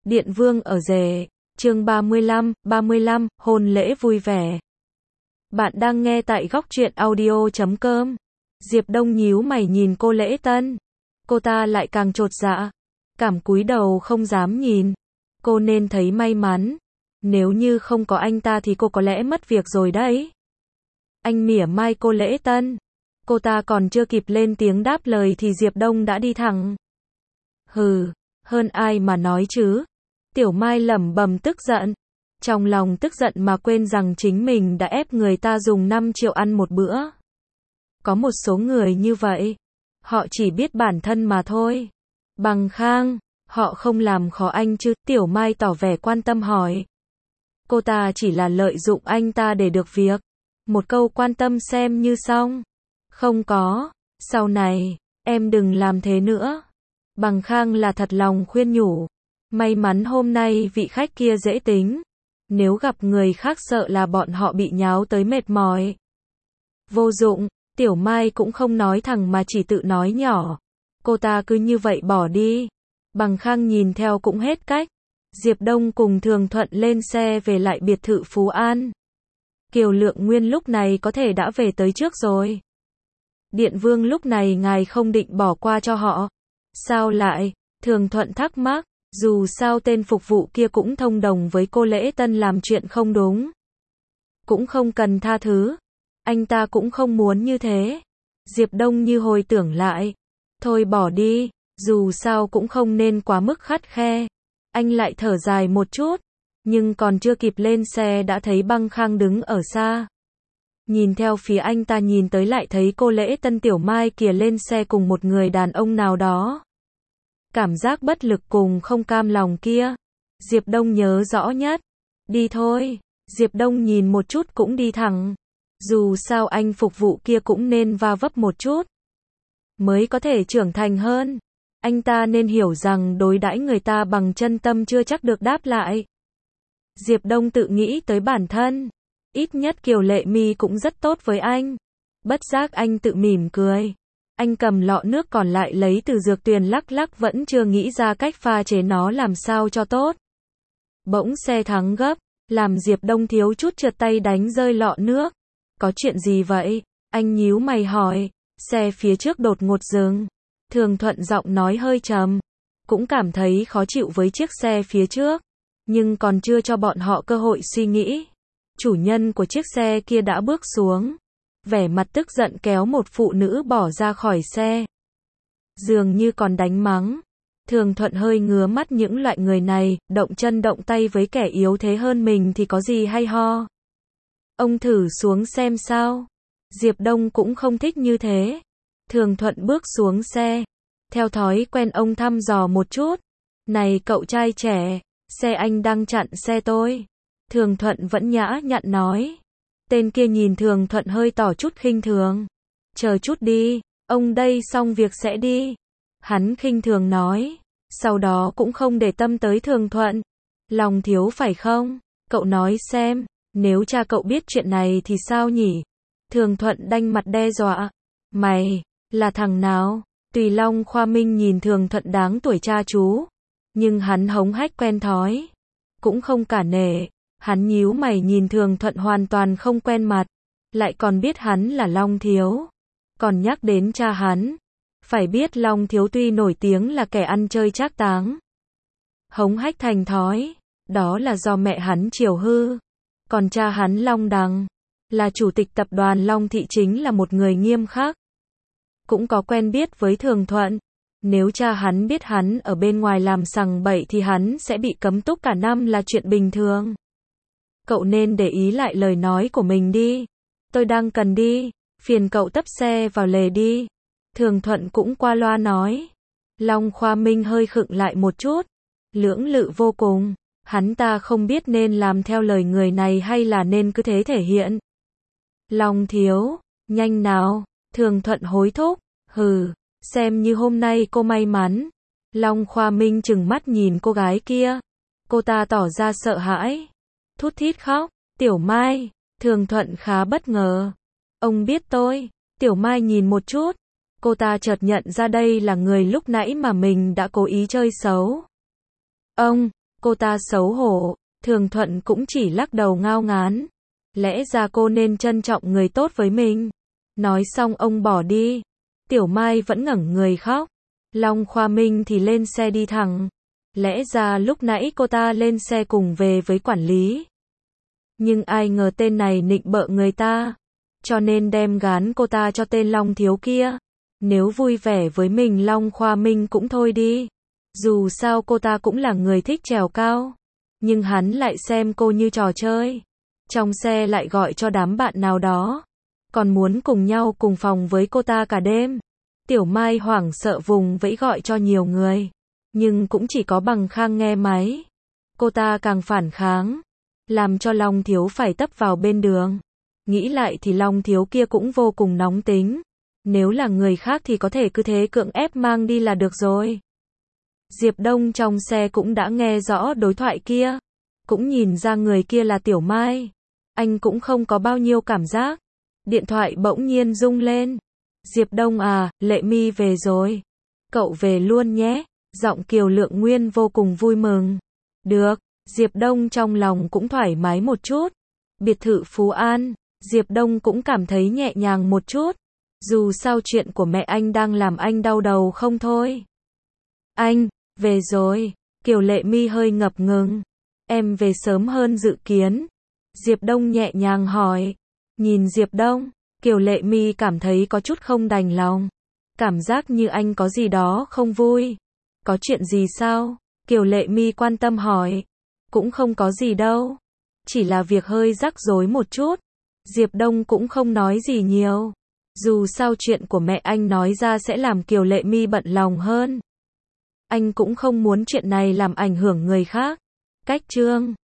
Điện Vương ở rể, chương 35, hôn lễ vui vẻ. Bạn đang nghe tại góc truyện audio.com. Diệp Đông nhíu mày nhìn cô Lễ Tân. Cô ta lại càng chột dạ, cảm cúi đầu không dám nhìn. Cô nên thấy may mắn. Nếu như không có anh ta thì cô có lẽ mất việc rồi đấy. Anh mỉa mai cô Lễ Tân. Cô ta còn chưa kịp lên tiếng đáp lời thì Diệp Đông đã đi thẳng. Hừ, hơn ai mà nói chứ. Tiểu Mai lẩm bẩm tức giận. Trong lòng tức giận mà quên rằng chính mình đã ép người ta dùng 5 triệu ăn một bữa. Có một số người như vậy. Họ chỉ biết bản thân mà thôi. Bằng Khang, họ không làm khó anh chứ? Tiểu Mai tỏ vẻ quan tâm hỏi. Cô ta chỉ là lợi dụng anh ta để được việc. Một câu quan tâm xem như xong. Không có, sau này, em đừng làm thế nữa. Bằng Khang là thật lòng khuyên nhủ. May mắn hôm nay vị khách kia dễ tính. Nếu gặp người khác sợ là bọn họ bị nháo tới mệt mỏi. Vô dụng, Tiểu Mai cũng không nói thẳng mà chỉ tự nói nhỏ. Cô ta cứ như vậy bỏ đi. Bằng Khang nhìn theo cũng hết cách. Diệp Đông cùng Thường Thuận lên xe về lại biệt thự Phú An. Kiều Lượng Nguyên lúc này có thể đã về tới trước rồi. Điện Vương lúc này ngài không định bỏ qua cho họ. Sao lại? Thường Thuận thắc mắc. Dù sao tên phục vụ kia cũng thông đồng với cô Lễ Tân làm chuyện không đúng. Cũng không cần tha thứ. Anh ta cũng không muốn như thế. Diệp Đông như hồi tưởng lại. Thôi bỏ đi, dù sao cũng không nên quá mức khắt khe. Anh lại thở dài một chút. Nhưng còn chưa kịp lên xe đã thấy Băng Khang đứng ở xa. Nhìn theo phía anh ta nhìn tới lại thấy cô Lễ Tân Tiểu Mai kìa lên xe cùng một người đàn ông nào đó. Cảm giác bất lực cùng không cam lòng kia. Diệp Đông nhớ rõ nhất. Đi thôi. Diệp Đông nhìn một chút cũng đi thẳng. Dù sao anh phục vụ kia cũng nên va vấp một chút. Mới có thể trưởng thành hơn. Anh ta nên hiểu rằng đối đãi người ta bằng chân tâm chưa chắc được đáp lại. Diệp Đông tự nghĩ tới bản thân. Ít nhất Kiều Lệ Mi cũng rất tốt với anh. Bất giác anh tự mỉm cười. Anh cầm lọ nước còn lại lấy từ dược tuyền lắc lắc vẫn chưa nghĩ ra cách pha chế nó làm sao cho tốt. Bỗng xe thắng gấp, làm Diệp Đông thiếu chút trượt tay đánh rơi lọ nước. Có chuyện gì vậy? Anh nhíu mày hỏi. Xe phía trước đột ngột dừng. Thường Thuận giọng nói hơi trầm. Cũng cảm thấy khó chịu với chiếc xe phía trước. Nhưng còn chưa cho bọn họ cơ hội suy nghĩ. Chủ nhân của chiếc xe kia đã bước xuống. Vẻ mặt tức giận kéo một phụ nữ bỏ ra khỏi xe. Dường như còn đánh mắng. Thường Thuận hơi ngứa mắt những loại người này, động chân động tay với kẻ yếu thế hơn mình thì có gì hay ho. Ông thử xuống xem sao. Diệp Đông cũng không thích như thế. Thường Thuận bước xuống xe. Theo thói quen ông thăm dò một chút. Này cậu trai trẻ, xe anh đang chặn xe tôi. Thường Thuận vẫn nhã nhặn nói. Tên kia nhìn Thường Thuận hơi tỏ chút khinh thường. Chờ chút đi, ông đây xong việc sẽ đi. Hắn khinh thường nói. Sau đó cũng không để tâm tới Thường Thuận. Lòng thiếu phải không? Cậu nói xem, nếu cha cậu biết chuyện này thì sao nhỉ? Thường Thuận đanh mặt đe dọa. Mày, là thằng nào? Tùy Long Khoa Minh nhìn Thường Thuận đáng tuổi cha chú. Nhưng hắn hống hách quen thói. Cũng không cả nể. Hắn nhíu mày nhìn Thường Thuận hoàn toàn không quen mặt. Lại còn biết hắn là Long Thiếu. Còn nhắc đến cha hắn. Phải biết Long Thiếu tuy nổi tiếng là kẻ ăn chơi trác táng. Hống hách thành thói. Đó là do mẹ hắn chiều hư. Còn cha hắn Long Đằng. Là chủ tịch tập đoàn Long Thị chính là một người nghiêm khắc. Cũng có quen biết với Thường Thuận. Nếu cha hắn biết hắn ở bên ngoài làm sằng bậy thì hắn sẽ bị cấm túc cả năm là chuyện bình thường. Cậu nên để ý lại lời nói của mình đi. Tôi đang cần đi. Phiền cậu tấp xe vào lề đi. Thường Thuận cũng qua loa nói. Long Khoa Minh hơi khựng lại một chút. Lưỡng lự vô cùng. Hắn ta không biết nên làm theo lời người này hay là nên cứ thế thể hiện. Long Thiếu, nhanh nào. Thường Thuận hối thúc. Hừ, xem như hôm nay cô may mắn. Long Khoa Minh trừng mắt nhìn cô gái kia. Cô ta tỏ ra sợ hãi. Thút thít khóc. Tiểu Mai. Thường Thuận khá bất ngờ. Ông biết tôi. Tiểu Mai nhìn một chút. Cô ta chợt nhận ra đây là người lúc nãy mà mình đã cố ý chơi xấu. Ông, Cô ta xấu hổ, Thường Thuận cũng chỉ lắc đầu ngao ngán. Lẽ ra cô nên trân trọng người tốt với mình. Nói xong ông bỏ đi. Tiểu Mai vẫn ngẩng người khóc. Long Khoa Minh thì lên xe đi thẳng. Lẽ ra lúc nãy cô ta lên xe cùng về với quản lý. Nhưng ai ngờ tên này nịnh bợ người ta. Cho nên đem gán cô ta cho tên Long Thiếu kia. Nếu vui vẻ với mình Long Khoa Minh cũng thôi đi. Dù sao cô ta cũng là người thích trèo cao. Nhưng hắn lại xem cô như trò chơi. Trong xe lại gọi cho đám bạn nào đó. Còn muốn cùng nhau cùng phòng với cô ta cả đêm. Tiểu Mai hoảng sợ vùng vẫy gọi cho nhiều người. Nhưng cũng chỉ có Bằng Khang nghe máy. Cô ta càng phản kháng. Làm cho Long Thiếu phải tấp vào bên đường. Nghĩ lại thì Long Thiếu kia cũng vô cùng nóng tính. Nếu là người khác thì có thể cứ thế cưỡng ép mang đi là được rồi. Diệp Đông trong xe cũng đã nghe rõ đối thoại kia. Cũng nhìn ra người kia là Tiểu Mai. Anh cũng không có bao nhiêu cảm giác. Điện thoại bỗng nhiên rung lên. Diệp Đông à, Lệ Mi về rồi. Cậu về luôn nhé. Giọng Kiều Lượng Nguyên vô cùng vui mừng. Được, Diệp Đông trong lòng cũng thoải mái một chút. Biệt thự Phú An, Diệp Đông cũng cảm thấy nhẹ nhàng một chút. Dù sao chuyện của mẹ anh đang làm anh đau đầu không thôi. Anh, về rồi. Kiều Lệ Mi hơi ngập ngừng. Em về sớm hơn dự kiến. Diệp Đông nhẹ nhàng hỏi. Nhìn Diệp Đông, Kiều Lệ Mi cảm thấy có chút không đành lòng. Cảm giác như anh có gì đó không vui. Có chuyện gì sao? Kiều Lệ Mi quan tâm hỏi. Cũng không có gì đâu. Chỉ là việc hơi rắc rối một chút. Diệp Đông cũng không nói gì nhiều. Dù sao chuyện của mẹ anh nói ra sẽ làm Kiều Lệ Mi bận lòng hơn. Anh cũng không muốn chuyện này làm ảnh hưởng người khác. Cách chương